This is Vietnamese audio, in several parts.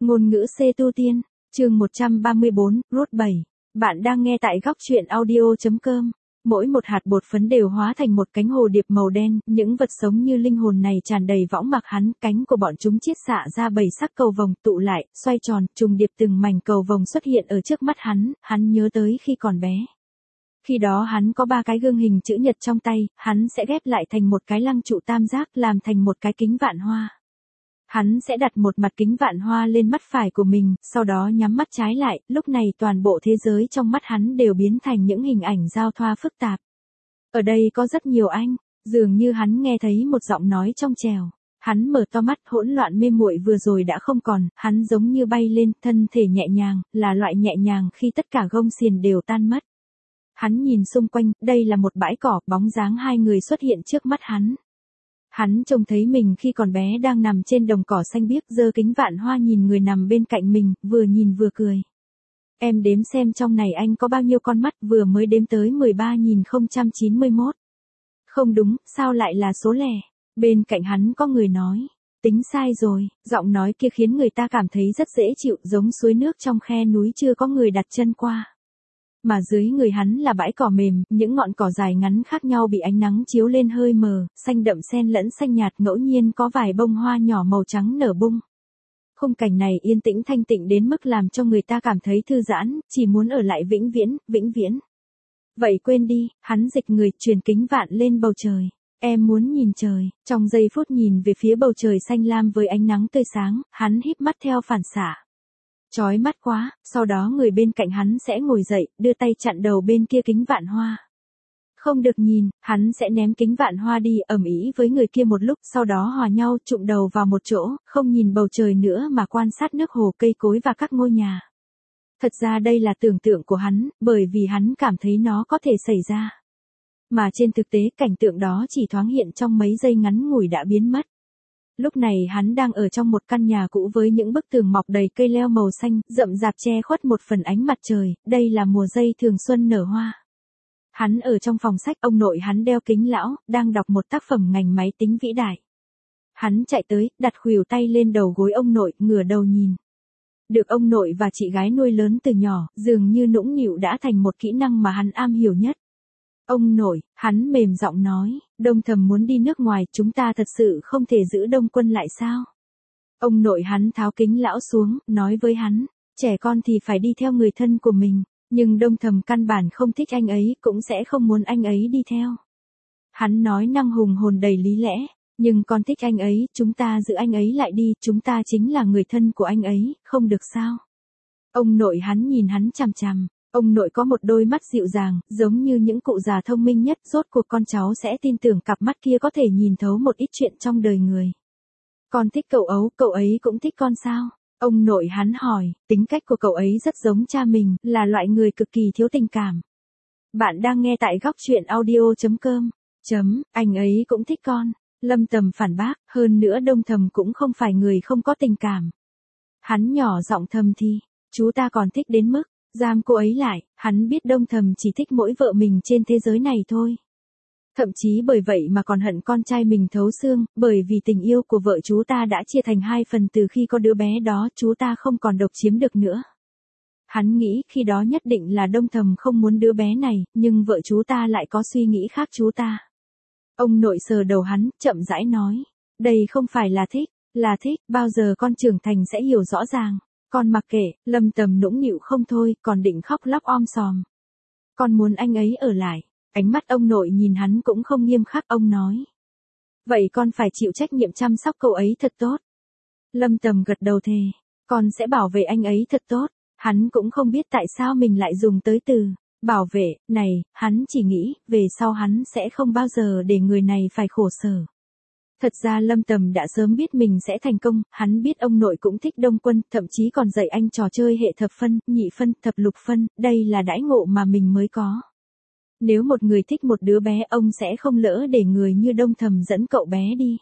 Ngôn ngữ C tu tiên, chương 134, Rốt 7. Bạn đang nghe tại góc truyện audio.com. Mỗi một hạt bột phấn đều hóa thành một cánh hồ điệp màu đen, những vật sống như linh hồn này tràn đầy võng mạc hắn, cánh của bọn chúng chiết xạ ra 7 sắc cầu vồng tụ lại, xoay tròn, trùng điệp từng mảnh cầu vồng xuất hiện ở trước mắt hắn nhớ tới khi còn bé. Khi đó hắn có 3 cái gương hình chữ nhật trong tay, hắn sẽ ghép lại thành một cái lăng trụ tam giác làm thành một cái kính vạn hoa. Hắn sẽ đặt một mặt kính vạn hoa lên mắt phải của mình, sau đó nhắm mắt trái lại, lúc này toàn bộ thế giới trong mắt hắn đều biến thành những hình ảnh giao thoa phức tạp. Ở đây có rất nhiều anh, dường như hắn nghe thấy một giọng nói trong trẻo. Hắn mở to mắt, hỗn loạn mê muội vừa rồi đã không còn, hắn giống như bay lên, thân thể nhẹ nhàng, là loại nhẹ nhàng khi tất cả gông xiềng đều tan mất. Hắn nhìn xung quanh, đây là một bãi cỏ, bóng dáng 2 người xuất hiện trước mắt hắn. Hắn trông thấy mình khi còn bé đang nằm trên đồng cỏ xanh biếc, giơ kính vạn hoa nhìn người nằm bên cạnh mình, vừa nhìn vừa cười. Em đếm xem trong này anh có bao nhiêu con mắt, vừa mới đếm tới 13.091. Không đúng, sao lại là số lẻ? Bên cạnh hắn có người nói. Tính sai rồi, giọng nói kia khiến người ta cảm thấy rất dễ chịu, giống suối nước trong khe núi chưa có người đặt chân qua. Mà dưới người hắn là bãi cỏ mềm, những ngọn cỏ dài ngắn khác nhau bị ánh nắng chiếu lên hơi mờ, xanh đậm xen lẫn xanh nhạt, ngẫu nhiên có vài bông hoa nhỏ màu trắng nở bung. Khung cảnh này yên tĩnh thanh tịnh đến mức làm cho người ta cảm thấy thư giãn, chỉ muốn ở lại vĩnh viễn, vĩnh viễn. Vậy quên đi, hắn dịch người, truyền kính vạn lên bầu trời. Em muốn nhìn trời, trong giây phút nhìn về phía bầu trời xanh lam với ánh nắng tươi sáng, hắn híp mắt theo phản xạ. Chói mắt quá, sau đó người bên cạnh hắn sẽ ngồi dậy, đưa tay chặn đầu bên kia kính vạn hoa. Không được nhìn, hắn sẽ ném kính vạn hoa đi, ầm ĩ với người kia một lúc, sau đó hòa nhau, trụm đầu vào một chỗ, không nhìn bầu trời nữa mà quan sát nước hồ, cây cối và các ngôi nhà. Thật ra đây là tưởng tượng của hắn, bởi vì hắn cảm thấy nó có thể xảy ra. Mà trên thực tế, cảnh tượng đó chỉ thoáng hiện trong mấy giây ngắn ngủi đã biến mất. Lúc này hắn đang ở trong một căn nhà cũ với những bức tường mọc đầy cây leo màu xanh, rậm rạp che khuất một phần ánh mặt trời, đây là mùa dây thường xuân nở hoa. Hắn ở trong phòng sách, ông nội hắn đeo kính lão, đang đọc một tác phẩm ngành máy tính vĩ đại. Hắn chạy tới, đặt khuỷu tay lên đầu gối ông nội, ngửa đầu nhìn. Được ông nội và chị gái nuôi lớn từ nhỏ, dường như nũng nịu đã thành một kỹ năng mà hắn am hiểu nhất. Ông nội, hắn mềm giọng nói, Đông Thầm muốn đi nước ngoài, chúng ta thật sự không thể giữ Đông Quân lại sao? Ông nội hắn tháo kính lão xuống, nói với hắn, trẻ con thì phải đi theo người thân của mình, nhưng Đông Thầm căn bản không thích anh ấy, cũng sẽ không muốn anh ấy đi theo. Hắn nói năng hùng hồn đầy lý lẽ, nhưng con thích anh ấy, chúng ta giữ anh ấy lại đi, chúng ta chính là người thân của anh ấy, không được sao? Ông nội hắn nhìn hắn chằm chằm. Ông nội có một đôi mắt dịu dàng, giống như những cụ già thông minh nhất, rốt cuộc con cháu sẽ tin tưởng cặp mắt kia có thể nhìn thấu một ít chuyện trong đời người. Con thích cậu ấy cũng thích con sao? Ông nội hắn hỏi, tính cách của cậu ấy rất giống cha mình, là loại người cực kỳ thiếu tình cảm. Bạn đang nghe tại góc truyện audio.com. Anh ấy cũng thích con. Lâm Tầm phản bác, hơn nữa Đông Thầm cũng không phải người không có tình cảm. Hắn nhỏ giọng thầm thì, chú ta còn thích đến mức giam cô ấy lại, hắn biết Đông Thầm chỉ thích mỗi vợ mình trên thế giới này thôi. Thậm chí bởi vậy mà còn hận con trai mình thấu xương, bởi vì tình yêu của vợ chú ta đã chia thành 2 phần từ khi có đứa bé đó, chú ta không còn độc chiếm được nữa. Hắn nghĩ khi đó nhất định là Đông Thầm không muốn đứa bé này, nhưng vợ chú ta lại có suy nghĩ khác chú ta. Ông nội sờ đầu hắn, chậm rãi nói, đây không phải là thích, bao giờ con trưởng thành sẽ hiểu rõ ràng. Con mặc kệ, Lâm Tầm nũng nịu không thôi, còn định khóc lóc om sòm. Con muốn anh ấy ở lại. Ánh mắt ông nội nhìn hắn cũng không nghiêm khắc, ông nói. Vậy con phải chịu trách nhiệm chăm sóc cậu ấy thật tốt. Lâm Tầm gật đầu thề. Con sẽ bảo vệ anh ấy thật tốt. Hắn cũng không biết tại sao mình lại dùng tới từ bảo vệ này, hắn chỉ nghĩ về sau hắn sẽ không bao giờ để người này phải khổ sở. Thật ra Lâm Tầm đã sớm biết mình sẽ thành công, hắn biết ông nội cũng thích Đông Quân, thậm chí còn dạy anh trò chơi hệ thập phân, nhị phân, thập lục phân, đây là đãi ngộ mà mình mới có. Nếu một người thích một đứa bé, ông sẽ không lỡ để người như Đông Thầm dẫn cậu bé đi.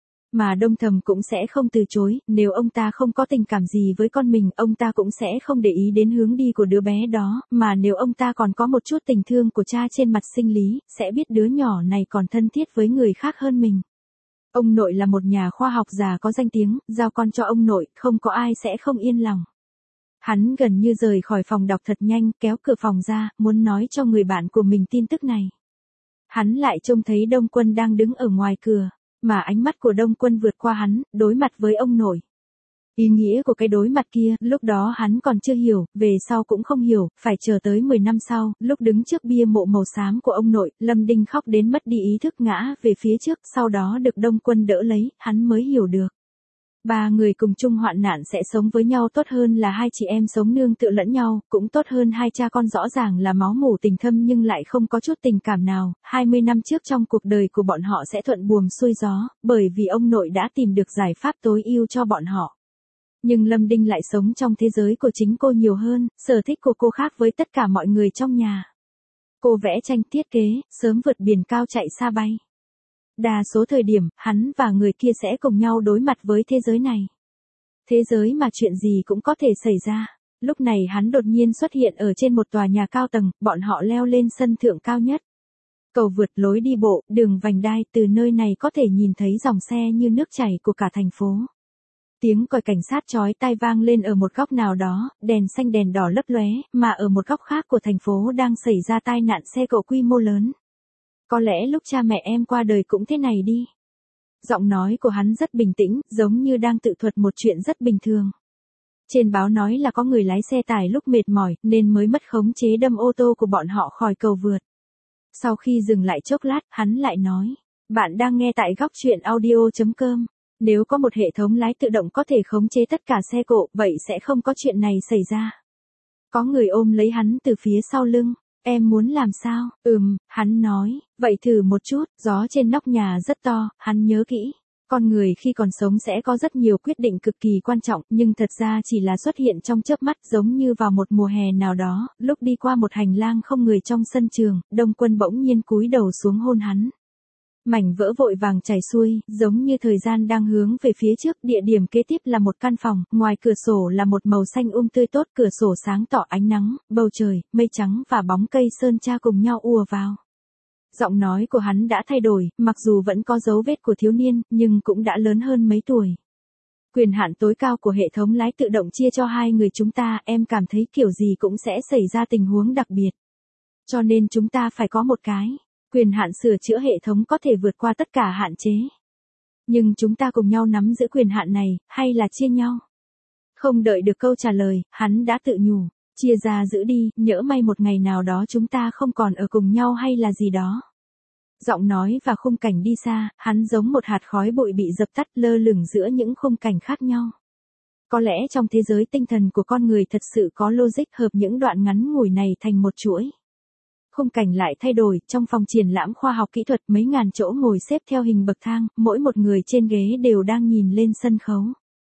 Mà Đông Thầm cũng sẽ không từ chối, nếu ông ta không có tình cảm gì với con mình, ông ta cũng sẽ không để ý đến hướng đi của đứa bé đó, mà nếu ông ta còn có một chút tình thương của cha trên mặt sinh lý, sẽ biết đứa nhỏ này còn thân thiết với người khác hơn mình. Ông nội là một nhà khoa học già có danh tiếng, giao con cho ông nội, không có ai sẽ không yên lòng. Hắn gần như rời khỏi phòng đọc thật nhanh, kéo cửa phòng ra, muốn nói cho người bạn của mình tin tức này. Hắn lại trông thấy Đông Quân đang đứng ở ngoài cửa, mà ánh mắt của Đông Quân vượt qua hắn, đối mặt với ông nội. Ý nghĩa của cái đối mặt kia, lúc đó hắn còn chưa hiểu, về sau cũng không hiểu, phải chờ tới 10 năm sau, lúc đứng trước bia mộ màu xám của ông nội, Lâm Đinh khóc đến mất đi ý thức ngã về phía trước, sau đó được Đông Quân đỡ lấy, hắn mới hiểu được. Ba người cùng chung hoạn nạn sẽ sống với nhau tốt hơn là hai chị em sống nương tựa lẫn nhau, cũng tốt hơn hai cha con rõ ràng là máu mủ tình thâm nhưng lại không có chút tình cảm nào. 20 năm trước trong cuộc đời của bọn họ sẽ thuận buồm xuôi gió, bởi vì ông nội đã tìm được giải pháp tối ưu cho bọn họ. Nhưng Lâm Đinh lại sống trong thế giới của chính cô nhiều hơn, sở thích của cô khác với tất cả mọi người trong nhà. Cô vẽ tranh thiết kế, sớm vượt biển cao chạy xa bay. Đa số thời điểm, hắn và người kia sẽ cùng nhau đối mặt với thế giới này. Thế giới mà chuyện gì cũng có thể xảy ra. Lúc này hắn đột nhiên xuất hiện ở trên một tòa nhà cao tầng, bọn họ leo lên sân thượng cao nhất. Cầu vượt, lối đi bộ, đường vành đai, từ nơi này có thể nhìn thấy dòng xe như nước chảy của cả thành phố. Tiếng còi cảnh sát chói tai vang lên ở một góc nào đó, đèn xanh đèn đỏ lấp lóe, mà ở một góc khác của thành phố đang xảy ra tai nạn xe cộ quy mô lớn. Có lẽ lúc cha mẹ em qua đời cũng thế này đi. Giọng nói của hắn rất bình tĩnh, giống như đang tự thuật một chuyện rất bình thường. Trên báo nói là có người lái xe tải lúc mệt mỏi, nên mới mất khống chế đâm ô tô của bọn họ khỏi cầu vượt. Sau khi dừng lại chốc lát, hắn lại nói, bạn đang nghe tại góc truyện audio.com. Nếu có một hệ thống lái tự động có thể khống chế tất cả xe cộ, vậy sẽ không có chuyện này xảy ra. Có người ôm lấy hắn từ phía sau lưng. Em muốn làm sao? Hắn nói, vậy thử một chút, gió trên nóc nhà rất to, hắn nhớ kỹ. Con người khi còn sống sẽ có rất nhiều quyết định cực kỳ quan trọng, nhưng thật ra chỉ là xuất hiện trong chớp mắt, giống như vào một mùa hè nào đó, lúc đi qua một hành lang không người trong sân trường, Đông Quân bỗng nhiên cúi đầu xuống hôn hắn. Mảnh vỡ vội vàng chảy xuôi, giống như thời gian đang hướng về phía trước, địa điểm kế tiếp là một căn phòng, ngoài cửa sổ là một màu xanh tươi tốt, cửa sổ sáng tỏ ánh nắng, bầu trời, mây trắng và bóng cây sơn tra cùng nhau ùa vào. Giọng nói của hắn đã thay đổi, mặc dù vẫn có dấu vết của thiếu niên, nhưng cũng đã lớn hơn mấy tuổi. Quyền hạn tối cao của hệ thống lái tự động chia cho hai người chúng ta, em cảm thấy kiểu gì cũng sẽ xảy ra tình huống đặc biệt. Cho nên chúng ta phải có một cái quyền hạn sửa chữa hệ thống có thể vượt qua tất cả hạn chế. Nhưng chúng ta cùng nhau nắm giữ quyền hạn này, hay là chia nhau? Không đợi được câu trả lời, hắn đã tự nhủ, chia ra giữ đi, nhỡ may một ngày nào đó chúng ta không còn ở cùng nhau hay là gì đó. Giọng nói và khung cảnh đi xa, hắn giống một hạt khói bụi bị dập tắt lơ lửng giữa những khung cảnh khác nhau. Có lẽ trong thế giới tinh thần của con người thật sự có logic hợp những đoạn ngắn ngủi này thành một chuỗi. Khung cảnh lại thay đổi, trong phòng triển lãm khoa học kỹ thuật mấy ngàn chỗ ngồi xếp theo hình bậc thang, mỗi một người trên ghế đều đang nhìn lên sân khấu.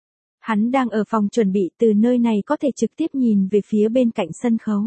Hắn đang ở phòng chuẩn bị, từ nơi này có thể trực tiếp nhìn về phía bên cạnh sân khấu.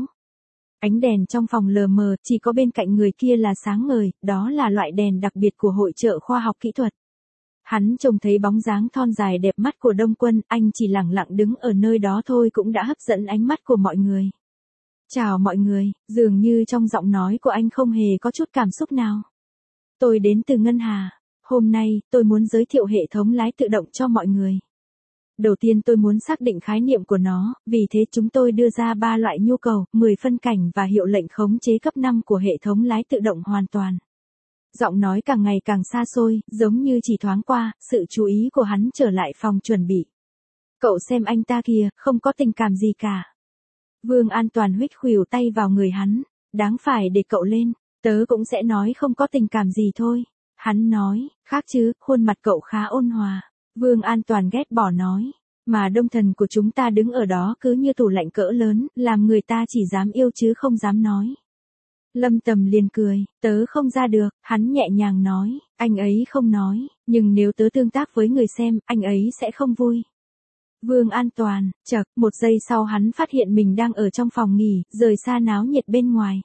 Ánh đèn trong phòng lờ mờ, chỉ có bên cạnh người kia là sáng ngời, đó là loại đèn đặc biệt của hội chợ khoa học kỹ thuật. Hắn trông thấy bóng dáng thon dài đẹp mắt của Đông Quân, anh chỉ lẳng lặng đứng ở nơi đó thôi cũng đã hấp dẫn ánh mắt của mọi người. Chào mọi người, dường như trong giọng nói của anh không hề có chút cảm xúc nào. Tôi đến từ Ngân Hà. Hôm nay, tôi muốn giới thiệu hệ thống lái tự động cho mọi người. Đầu tiên tôi muốn xác định khái niệm của nó, vì thế chúng tôi đưa ra 3 loại nhu cầu, 10 phân cảnh và hiệu lệnh khống chế cấp 5 của hệ thống lái tự động hoàn toàn. Giọng nói càng ngày càng xa xôi, giống như chỉ thoáng qua, sự chú ý của hắn trở lại phòng chuẩn bị. Cậu xem anh ta kìa, không có tình cảm gì cả. Vương An Toàn huých khuỷu tay vào người hắn, đáng phải để cậu lên, tớ cũng sẽ nói không có tình cảm gì thôi. Hắn nói, khác chứ, khuôn mặt cậu khá ôn hòa. Vương An Toàn ghét bỏ nói, mà Đông Thần của chúng ta đứng ở đó cứ như tủ lạnh cỡ lớn, làm người ta chỉ dám yêu chứ không dám nói. Lâm Tầm liền cười, tớ không ra được, hắn nhẹ nhàng nói, anh ấy không nói, nhưng nếu tớ tương tác với người xem, anh ấy sẽ không vui. Vương An Toàn, chậc, một giây sau hắn phát hiện mình đang ở trong phòng nghỉ, rời xa náo nhiệt bên ngoài.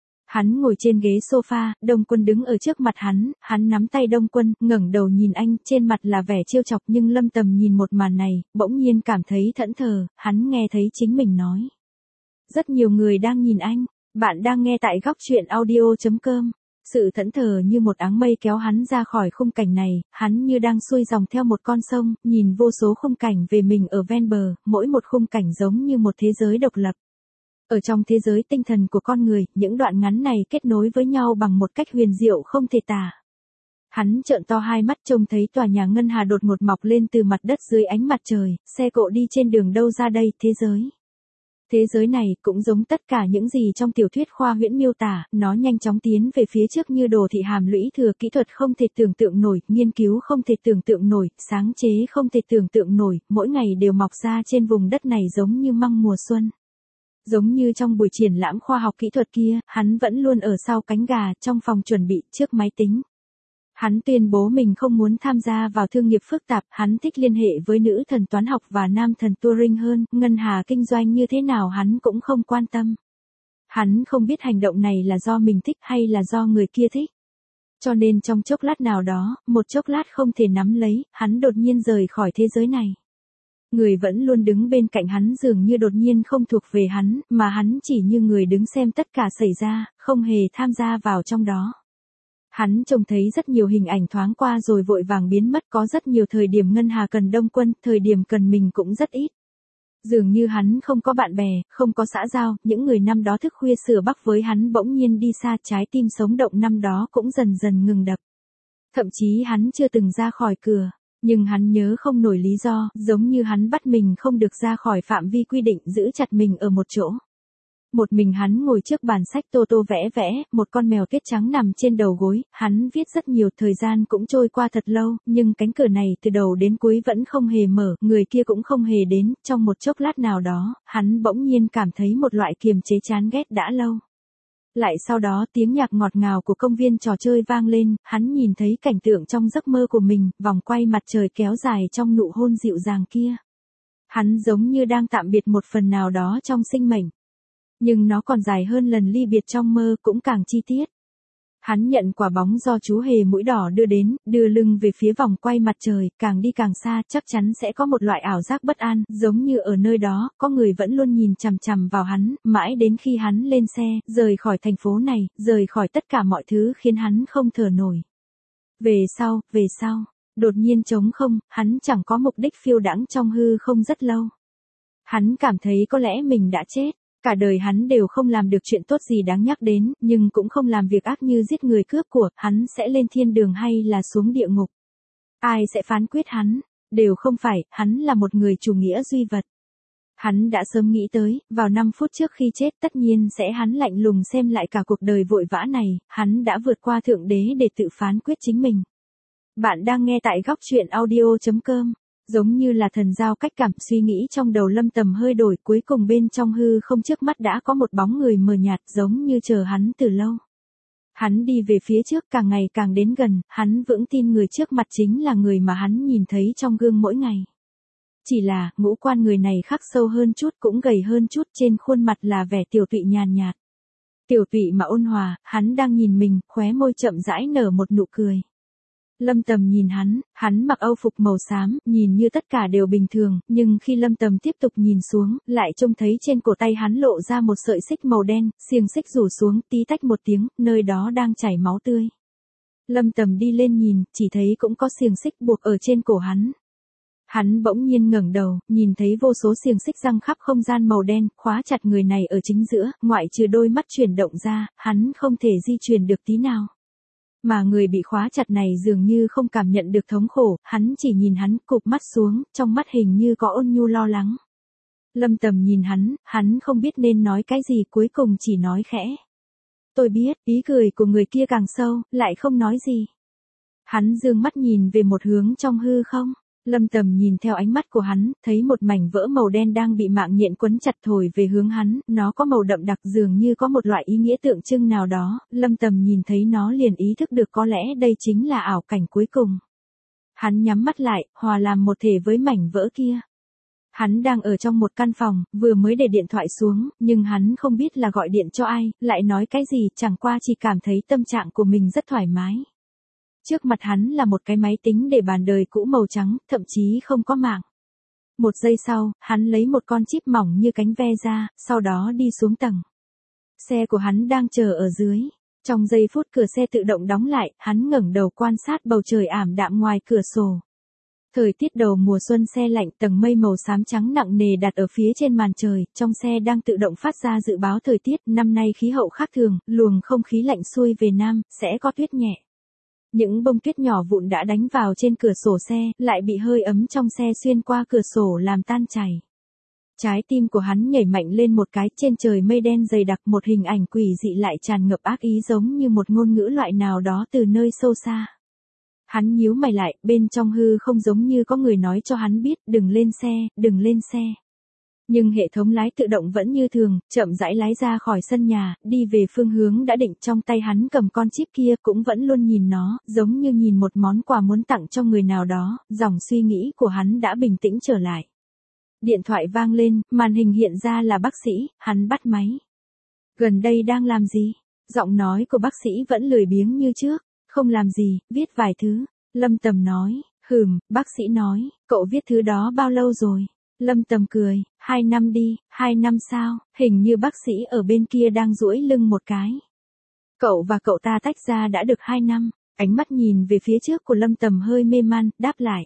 Hắn ngồi trên ghế sofa, Đông Quân đứng ở trước mặt hắn nắm tay Đông Quân, ngẩng đầu nhìn anh, trên mặt là vẻ trêu chọc nhưng Lâm Tầm nhìn một màn này, bỗng nhiên cảm thấy thẫn thờ, hắn nghe thấy chính mình nói. Rất nhiều người đang nhìn anh, bạn đang nghe tại góc truyện audio.com. Sự thẫn thờ như một áng mây kéo hắn ra khỏi khung cảnh này, hắn như đang xuôi dòng theo một con sông, nhìn vô số khung cảnh về mình ở ven bờ, mỗi một khung cảnh giống như một thế giới độc lập. Ở trong thế giới tinh thần của con người, những đoạn ngắn này kết nối với nhau bằng một cách huyền diệu không thể tả. Hắn trợn to hai mắt trông thấy tòa nhà ngân hà đột ngột mọc lên từ mặt đất dưới ánh mặt trời, xe cộ đi trên đường đâu ra đây, thế giới. Thế giới này cũng giống tất cả những gì trong tiểu thuyết khoa huyễn miêu tả, nó nhanh chóng tiến về phía trước như đồ thị hàm lũy thừa kỹ thuật không thể tưởng tượng nổi, nghiên cứu không thể tưởng tượng nổi, sáng chế không thể tưởng tượng nổi, mỗi ngày đều mọc ra trên vùng đất này giống như măng mùa xuân. Giống như trong buổi triển lãm khoa học kỹ thuật kia, hắn vẫn luôn ở sau cánh gà, trong phòng chuẩn bị, trước máy tính. Hắn tuyên bố mình không muốn tham gia vào thương nghiệp phức tạp, hắn thích liên hệ với nữ thần toán học và nam thần Turing hơn, ngân hà kinh doanh như thế nào hắn cũng không quan tâm. Hắn không biết hành động này là do mình thích hay là do người kia thích. Cho nên trong chốc lát nào đó, một chốc lát không thể nắm lấy, hắn đột nhiên rời khỏi thế giới này. Người vẫn luôn đứng bên cạnh hắn dường như đột nhiên không thuộc về hắn, mà hắn chỉ như người đứng xem tất cả xảy ra, không hề tham gia vào trong đó. Hắn trông thấy rất nhiều hình ảnh thoáng qua rồi vội vàng biến mất, có rất nhiều thời điểm ngân hà cần đông quân, thời điểm cần mình cũng rất ít. Dường như hắn không có bạn bè, không có xã giao, những người năm đó thức khuya sửa bắc với hắn bỗng nhiên đi xa, trái tim sống động năm đó cũng dần dần ngừng đập. Thậm chí hắn chưa từng ra khỏi cửa, nhưng hắn nhớ không nổi lý do, giống như hắn bắt mình không được ra khỏi phạm vi quy định, giữ chặt mình ở một chỗ. Một mình hắn ngồi trước bàn sách tô tô vẽ vẽ, một con mèo tuyết trắng nằm trên đầu gối, hắn viết rất nhiều, thời gian cũng trôi qua thật lâu, nhưng cánh cửa này từ đầu đến cuối vẫn không hề mở, người kia cũng không hề đến, trong một chốc lát nào đó, hắn bỗng nhiên cảm thấy một loại kiềm chế chán ghét đã lâu. Lại sau đó tiếng nhạc ngọt ngào của công viên trò chơi vang lên, hắn nhìn thấy cảnh tượng trong giấc mơ của mình, vòng quay mặt trời kéo dài trong nụ hôn dịu dàng kia. Hắn giống như đang tạm biệt một phần nào đó trong sinh mệnh. Nhưng nó còn dài hơn lần ly biệt trong mơ, cũng càng chi tiết. Hắn nhận quả bóng do chú hề mũi đỏ đưa đến, đưa lưng về phía vòng quay mặt trời, càng đi càng xa, chắc chắn sẽ có một loại ảo giác bất an, giống như ở nơi đó, có người vẫn luôn nhìn chằm chằm vào hắn, mãi đến khi hắn lên xe, rời khỏi thành phố này, rời khỏi tất cả mọi thứ khiến hắn không thở nổi. Về sau, đột nhiên trống không, hắn chẳng có mục đích phiêu đãng trong hư không rất lâu. Hắn cảm thấy có lẽ mình đã chết. Cả đời hắn đều không làm được chuyện tốt gì đáng nhắc đến, nhưng cũng không làm việc ác như giết người cướp của, hắn sẽ lên thiên đường hay là xuống địa ngục. Ai sẽ phán quyết hắn? Đều không phải, hắn là một người chủ nghĩa duy vật. Hắn đã sớm nghĩ tới, vào 5 phút trước khi chết tất nhiên sẽ hắn lạnh lùng xem lại cả cuộc đời vội vã này, hắn đã vượt qua Thượng Đế để tự phán quyết chính mình. Bạn đang nghe tại góc truyện audio.com. Giống như là thần giao cách cảm, suy nghĩ trong đầu Lâm Tầm hơi đổi, cuối cùng bên trong hư không trước mắt đã có một bóng người mờ nhạt giống như chờ hắn từ lâu. Hắn đi về phía trước càng ngày càng đến gần, hắn vững tin người trước mặt chính là người mà hắn nhìn thấy trong gương mỗi ngày. Chỉ là, ngũ quan người này khắc sâu hơn chút, cũng gầy hơn chút, trên khuôn mặt là vẻ tiểu tụy nhàn nhạt. Tiểu tụy mà ôn hòa, hắn đang nhìn mình, khóe môi chậm rãi nở một nụ cười. Lâm Tầm nhìn hắn mặc âu phục màu xám, nhìn như tất cả đều bình thường, nhưng khi Lâm Tầm tiếp tục nhìn xuống, lại trông thấy trên cổ tay hắn lộ ra một sợi xích màu đen, xiềng xích rủ xuống, tí tách một tiếng, nơi đó đang chảy máu tươi. Lâm Tầm đi lên nhìn, chỉ thấy cũng có xiềng xích buộc ở trên cổ hắn. Hắn bỗng nhiên ngẩng đầu, nhìn thấy vô số xiềng xích giăng khắp không gian màu đen, khóa chặt người này ở chính giữa, ngoại trừ đôi mắt chuyển động ra, hắn không thể di chuyển được tí nào. Mà người bị khóa chặt này dường như không cảm nhận được thống khổ, hắn chỉ nhìn hắn, cụp mắt xuống, trong mắt hình như có ôn nhu lo lắng. Lâm Tầm nhìn hắn không biết nên nói cái gì, cuối cùng chỉ nói khẽ. Tôi biết, ý cười của người kia càng sâu, lại không nói gì. Hắn dương mắt nhìn về một hướng trong hư không. Lâm Tầm nhìn theo ánh mắt của hắn, thấy một mảnh vỡ màu đen đang bị mạng nhện quấn chặt thổi về hướng hắn, nó có màu đậm đặc dường như có một loại ý nghĩa tượng trưng nào đó, Lâm Tầm nhìn thấy nó liền ý thức được có lẽ đây chính là ảo cảnh cuối cùng. Hắn nhắm mắt lại, hòa làm một thể với mảnh vỡ kia. Hắn đang ở trong một căn phòng, vừa mới để điện thoại xuống, nhưng hắn không biết là gọi điện cho ai, lại nói cái gì, chẳng qua chỉ cảm thấy tâm trạng của mình rất thoải mái. Trước mặt hắn là một cái máy tính để bàn đời cũ màu trắng, thậm chí không có mạng. Một giây sau, hắn lấy một con chip mỏng như cánh ve ra, sau đó đi xuống tầng. Xe của hắn đang chờ ở dưới. Trong giây phút cửa xe tự động đóng lại, hắn ngẩng đầu quan sát bầu trời ảm đạm ngoài cửa sổ. Thời tiết đầu mùa xuân se lạnh, tầng mây màu xám trắng nặng nề đặt ở phía trên màn trời, trong xe đang tự động phát ra dự báo thời tiết, năm nay khí hậu khác thường, luồng không khí lạnh xuôi về nam, sẽ có tuyết nhẹ. Những bông tuyết nhỏ vụn đã đánh vào trên cửa sổ xe, lại bị hơi ấm trong xe xuyên qua cửa sổ làm tan chảy. Trái tim của hắn nhảy mạnh lên một cái, trên trời mây đen dày đặc, một hình ảnh quỷ dị lại tràn ngập ác ý giống như một ngôn ngữ loại nào đó từ nơi sâu xa. Hắn nhíu mày lại, bên trong hư không giống như có người nói cho hắn biết, đừng lên xe, đừng lên xe. Nhưng hệ thống lái tự động vẫn như thường, chậm rãi lái ra khỏi sân nhà, đi về phương hướng đã định, trong tay hắn cầm con chip kia cũng vẫn luôn nhìn nó, giống như nhìn một món quà muốn tặng cho người nào đó, dòng suy nghĩ của hắn đã bình tĩnh trở lại. Điện thoại vang lên, màn hình hiện ra là bác sĩ, hắn bắt máy. Gần đây đang làm gì? Giọng nói của bác sĩ vẫn lười biếng như trước. Không làm gì, viết vài thứ. Lâm Tầm nói, bác sĩ nói, cậu viết thứ đó bao lâu rồi? Lâm Tầm cười, 2 năm đi, 2 năm sao? Hình như bác sĩ ở bên kia đang duỗi lưng một cái. Cậu và cậu ta tách ra đã được 2 năm. Ánh mắt nhìn về phía trước của Lâm Tầm hơi mê man, đáp lại.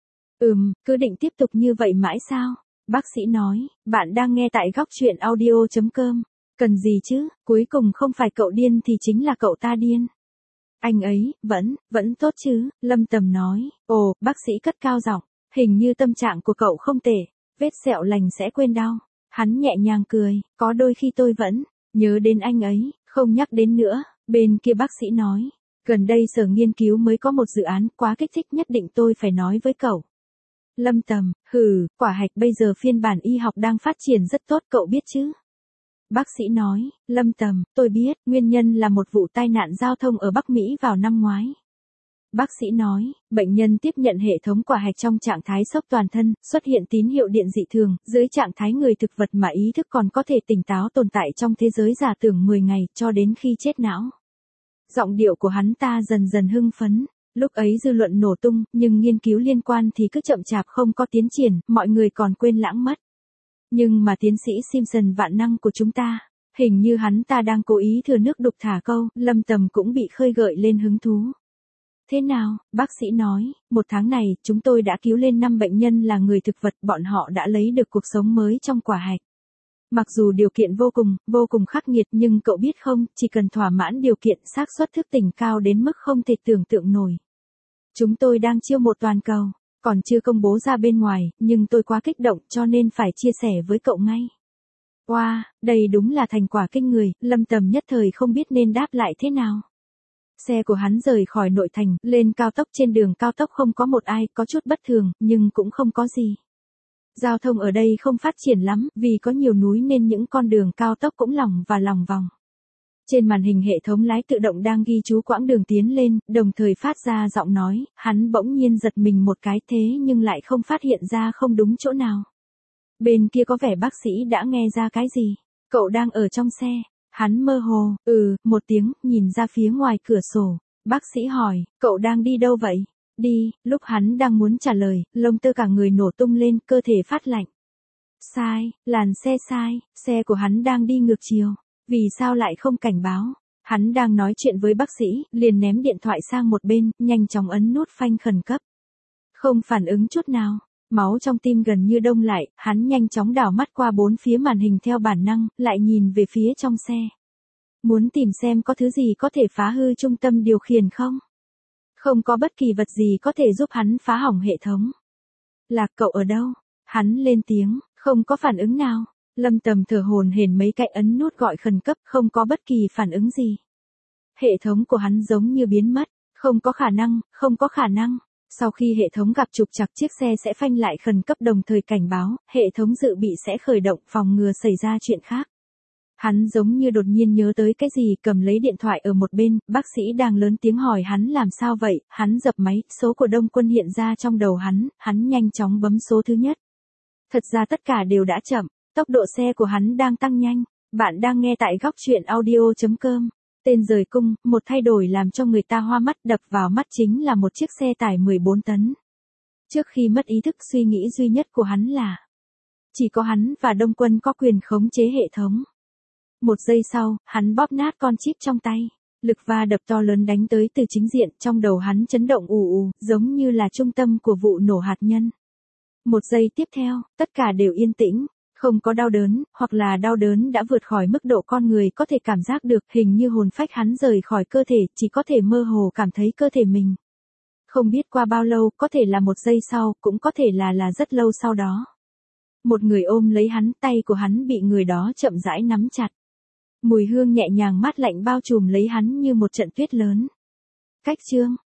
Cứ định tiếp tục như vậy mãi sao? Bác sĩ nói, bạn đang nghe tại góc truyện audio.com. Cần gì chứ, cuối cùng không phải cậu điên thì chính là cậu ta điên. Anh ấy, vẫn tốt chứ, Lâm Tầm nói. Ồ, bác sĩ cất cao giọng, hình như tâm trạng của cậu không tệ, vết sẹo lành sẽ quên đau. Hắn nhẹ nhàng cười, có đôi khi tôi vẫn nhớ đến anh ấy, không nhắc đến nữa. Bên kia bác sĩ nói, gần đây sở nghiên cứu mới có một dự án quá kích thích, nhất định tôi phải nói với cậu. Lâm Tầm, quả hạch bây giờ phiên bản y học đang phát triển rất tốt, cậu biết chứ? Bác sĩ nói, Lâm Tầm, tôi biết, nguyên nhân là một vụ tai nạn giao thông ở Bắc Mỹ vào năm ngoái. Bác sĩ nói, bệnh nhân tiếp nhận hệ thống quả hạch trong trạng thái sốc toàn thân, xuất hiện tín hiệu điện dị thường, dưới trạng thái người thực vật mà ý thức còn có thể tỉnh táo tồn tại trong thế giới giả tưởng 10 ngày, cho đến khi chết não. Giọng điệu của hắn ta dần dần hưng phấn. Lúc ấy dư luận nổ tung, nhưng nghiên cứu liên quan thì cứ chậm chạp không có tiến triển, mọi người còn quên lãng mất. Nhưng mà tiến sĩ Simpson vạn năng của chúng ta, hình như hắn ta đang cố ý thừa nước đục thả câu, Lâm Tầm cũng bị khơi gợi lên hứng thú. Thế nào, bác sĩ nói, 1 tháng này, chúng tôi đã cứu lên 5 bệnh nhân là người thực vật, bọn họ đã lấy được cuộc sống mới trong quả hạch. Mặc dù điều kiện vô cùng khắc nghiệt, nhưng cậu biết không, chỉ cần thỏa mãn điều kiện, xác suất thức tỉnh cao đến mức không thể tưởng tượng nổi. Chúng tôi đang chiêu mộ toàn cầu, còn chưa công bố ra bên ngoài, nhưng tôi quá kích động cho nên phải chia sẻ với cậu ngay. Wow, đây đúng là thành quả kinh người, Lâm Tầm nhất thời không biết nên đáp lại thế nào. Xe của hắn rời khỏi nội thành, lên cao tốc, trên đường cao tốc không có một ai, có chút bất thường, nhưng cũng không có gì. Giao thông ở đây không phát triển lắm, vì có nhiều núi nên những con đường cao tốc cũng lòng vòng. Trên màn hình hệ thống lái tự động đang ghi chú quãng đường tiến lên, đồng thời phát ra giọng nói, hắn bỗng nhiên giật mình một cái, thế nhưng lại không phát hiện ra không đúng chỗ nào. Bên kia có vẻ bác sĩ đã nghe ra cái gì. Cậu đang ở trong xe. Hắn mơ hồ, một tiếng, nhìn ra phía ngoài cửa sổ. Bác sĩ hỏi, cậu đang đi đâu vậy? Đi, lúc hắn đang muốn trả lời, lông tơ cả người nổ tung lên, cơ thể phát lạnh. Sai, làn xe sai, xe của hắn đang đi ngược chiều. Vì sao lại không cảnh báo? Hắn đang nói chuyện với bác sĩ, liền ném điện thoại sang một bên, nhanh chóng ấn nút phanh khẩn cấp. Không phản ứng chút nào. Máu trong tim gần như đông lại, hắn nhanh chóng đảo mắt qua 4 phía màn hình theo bản năng, lại nhìn về phía trong xe. Muốn tìm xem có thứ gì có thể phá hư trung tâm điều khiển không? Không có bất kỳ vật gì có thể giúp hắn phá hỏng hệ thống. Lạc cậu ở đâu? Hắn lên tiếng, không có phản ứng nào. Lâm Tầm thở hổn hển mấy cái, ấn nút gọi khẩn cấp, không có bất kỳ phản ứng gì. Hệ thống của hắn giống như biến mất, không có khả năng. Sau khi hệ thống gặp trục trặc, chiếc xe sẽ phanh lại khẩn cấp, đồng thời cảnh báo, hệ thống dự bị sẽ khởi động, phòng ngừa xảy ra chuyện khác. Hắn giống như đột nhiên nhớ tới cái gì, cầm lấy điện thoại ở một bên, bác sĩ đang lớn tiếng hỏi hắn làm sao vậy, hắn dập máy, số của Đông Quân hiện ra trong đầu hắn nhanh chóng bấm số thứ nhất. Thật ra tất cả đều đã chậm, tốc độ xe của hắn đang tăng nhanh. Bạn đang nghe tại góc truyện audio.com. Tên rời cung, một thay đổi làm cho người ta hoa mắt, đập vào mắt chính là một chiếc xe tải 14 tấn. Trước khi mất ý thức, suy nghĩ duy nhất của hắn là chỉ có hắn và Đông Quân có quyền khống chế hệ thống. Một giây sau, hắn bóp nát con chip trong tay. Lực va đập to lớn đánh tới từ chính diện, trong đầu hắn chấn động ù ù, giống như là trung tâm của vụ nổ hạt nhân. Một giây tiếp theo, tất cả đều yên tĩnh, không có đau đớn, hoặc là đau đớn đã vượt khỏi mức độ con người có thể cảm giác được, hình như hồn phách hắn rời khỏi cơ thể, chỉ có thể mơ hồ cảm thấy cơ thể mình. Không biết qua bao lâu, có thể là 1 giây sau, cũng có thể là rất lâu sau đó. Một người ôm lấy hắn, tay của hắn bị người đó chậm rãi nắm chặt. Mùi hương nhẹ nhàng mát lạnh bao trùm lấy hắn như một trận tuyết lớn. Cách chương